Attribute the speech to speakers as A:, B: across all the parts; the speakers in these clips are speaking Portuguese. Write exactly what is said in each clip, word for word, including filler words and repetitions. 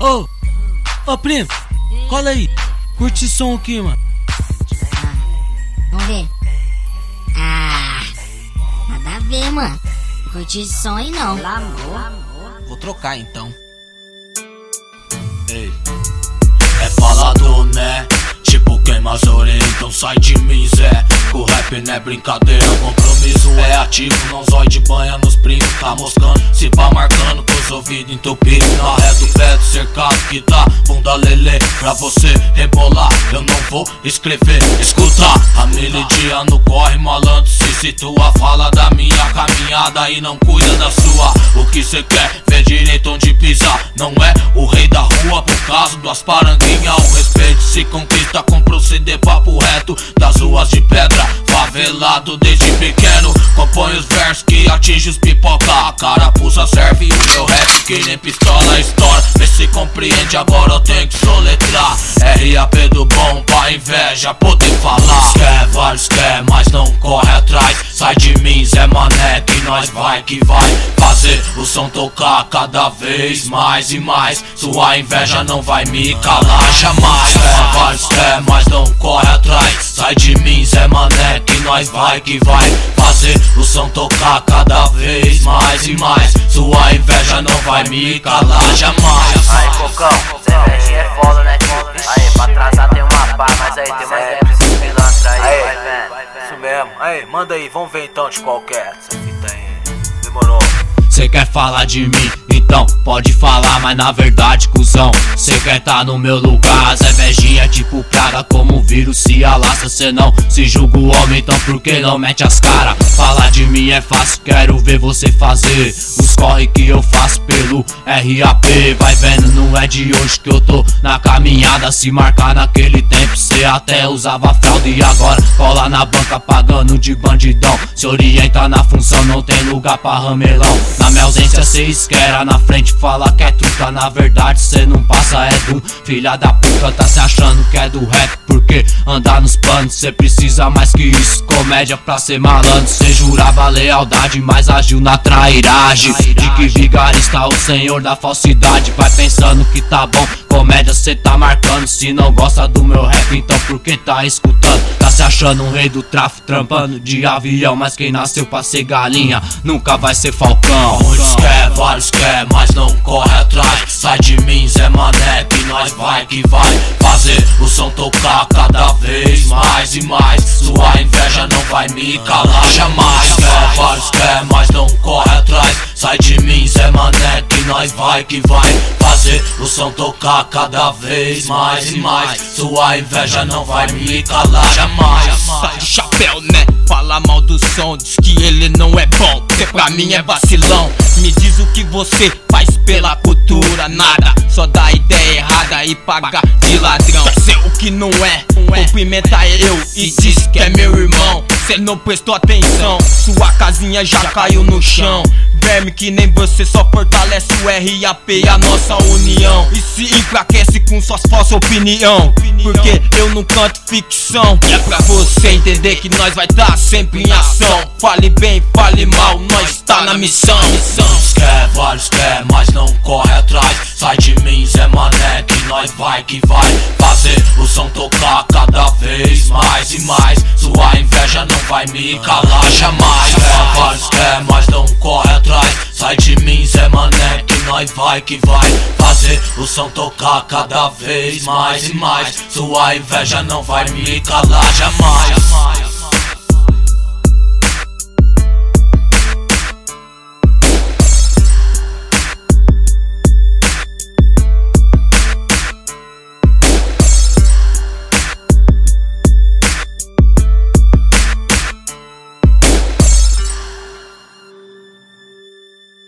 A: Ô, ô primo, cola aí. Curte esse som aqui, mano.
B: Vamos ver. Ah, nada a ver, mano. Curti esse som aí não.
A: Vou trocar então.
C: Ei, é falado, né? Tipo queima as orelhas, então sai de mim, Zé. O rap não é brincadeira, compromisso é ativo. Não zói de banha nos primos, tá moscando. Se pá marcando com os ouvidos entupidos. Na ré do prédio cercado que tá bunda lelê. Pra você rebolar, eu não vou escrever. Escuta, a milidia no corre, malandro se situa. Fala da minha caminhada e não cuida da sua. O que cê quer, vê direito onde pisar. Não é o rei da rua por causa das paranguinhas. O respeito se conquista com proceder papo reto das ruas de pedra, favelado desde pequeno. Compõe os versos que atinge os pipoca. A carapuça serve o meu rap que nem pistola estoura. Vê se compreende, agora eu tenho que soletrar. R A P do bom pra inveja poder falar. Quer, vários quer, mas não corre atrás. Sai de mim, Zé Mané, que nós vai que vai fazer o som tocar cada vez mais e mais. Sua inveja não vai me calar jamais. Quer, vários quer, mas não corre atrás. Sai de mim, Zé Mané, que nós vai que vai fazer o som tocar cada vez mais e mais. Sua inveja não vai me calar jamais.
D: Aí, Cocão, cervejinha é foda, né, tio? Aí, pra atrasar tem uma pá, mas aí tem mais dez pilantra aí,
E: aí,
D: vai vendo.
E: Isso mesmo, aí, manda aí, vamos ver então de qualquer. Essa fita aí, demorou.
C: Cê quer falar de mim? Então pode falar, mas na verdade, cuzão, cê quer tá no meu lugar. Zé Vejinha é tipo praga, como o vírus se alastra. Cê não se julga o homem, então por que não mete as cara? Falar de mim é fácil, quero ver você fazer os corre que eu faço pelo R A P. Vai vendo, não é de hoje que eu tô na caminhada. Se marcar naquele tempo, cê até usava fralda. E agora cola na banca pagando de bandidão. Se orienta na função, não tem lugar pra ramelão. Na minha ausência cê esquera, na frente fala que é truta. Na verdade cê não passa, é do filha da puta. Tá se achando que é do rap porque andar nos planos. Cê precisa mais que isso, comédia pra ser malandro. Cê jurava lealdade, mas agiu na trairagem. De que vigarista o senhor da falsidade. Vai pensando que tá bom, comédia cê tá marcando. Se não gosta do meu rap, então por que tá escutando? Tá se achando um rei do tráfico, trampando de avião. Mas quem nasceu pra ser galinha nunca vai ser falcão. Muitos quer, vários quer, mas não corre atrás. Sai de mim, Zé Mané, que nós vai que vai fazer o som tocar cada vez mais e mais. Sua inveja não vai me calar jamais. Quer, vários quer, mas não corre atrás. Sai de mim, Zé Mané, que nós vai que vai fazer o som tocar cada vez mais e mais. Sua inveja não vai me calar jamais.
F: Sai do chapéu, né? Fala mal do som, diz que ele não é bom, cê pra mim é vacilão. Me diz o que você faz pela cultura, nada. Só dá ideia errada e paga de ladrão. Cê o que não é, cumprimenta eu e diz que é meu irmão. Cê não prestou atenção, sua casinha já caiu no chão. Verme que nem você só fortalece o R A P e a nossa união. E se enfraquece com suas falsas opinião. Porque eu não canto ficção. E é pra você entender que nós vai tá sempre em ação. Fale bem, fale mal, nós tá na missão.
C: Muitos quer, vários quer, mas não corre atrás. Sai de mim, Zé Mané, que nós vai que vai fazer o som tocar cada vez mais e mais. Sua inveja não vai me calar jamais. Quer, vários quer, mas não corre atrás. Sai de mim, Zé Mané, que nós vai que vai fazer o som tocar cada vez mais e mais. Sua inveja não vai me calar jamais.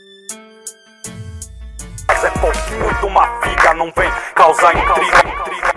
E: É pouquinho de uma figa, não vem causar intriga.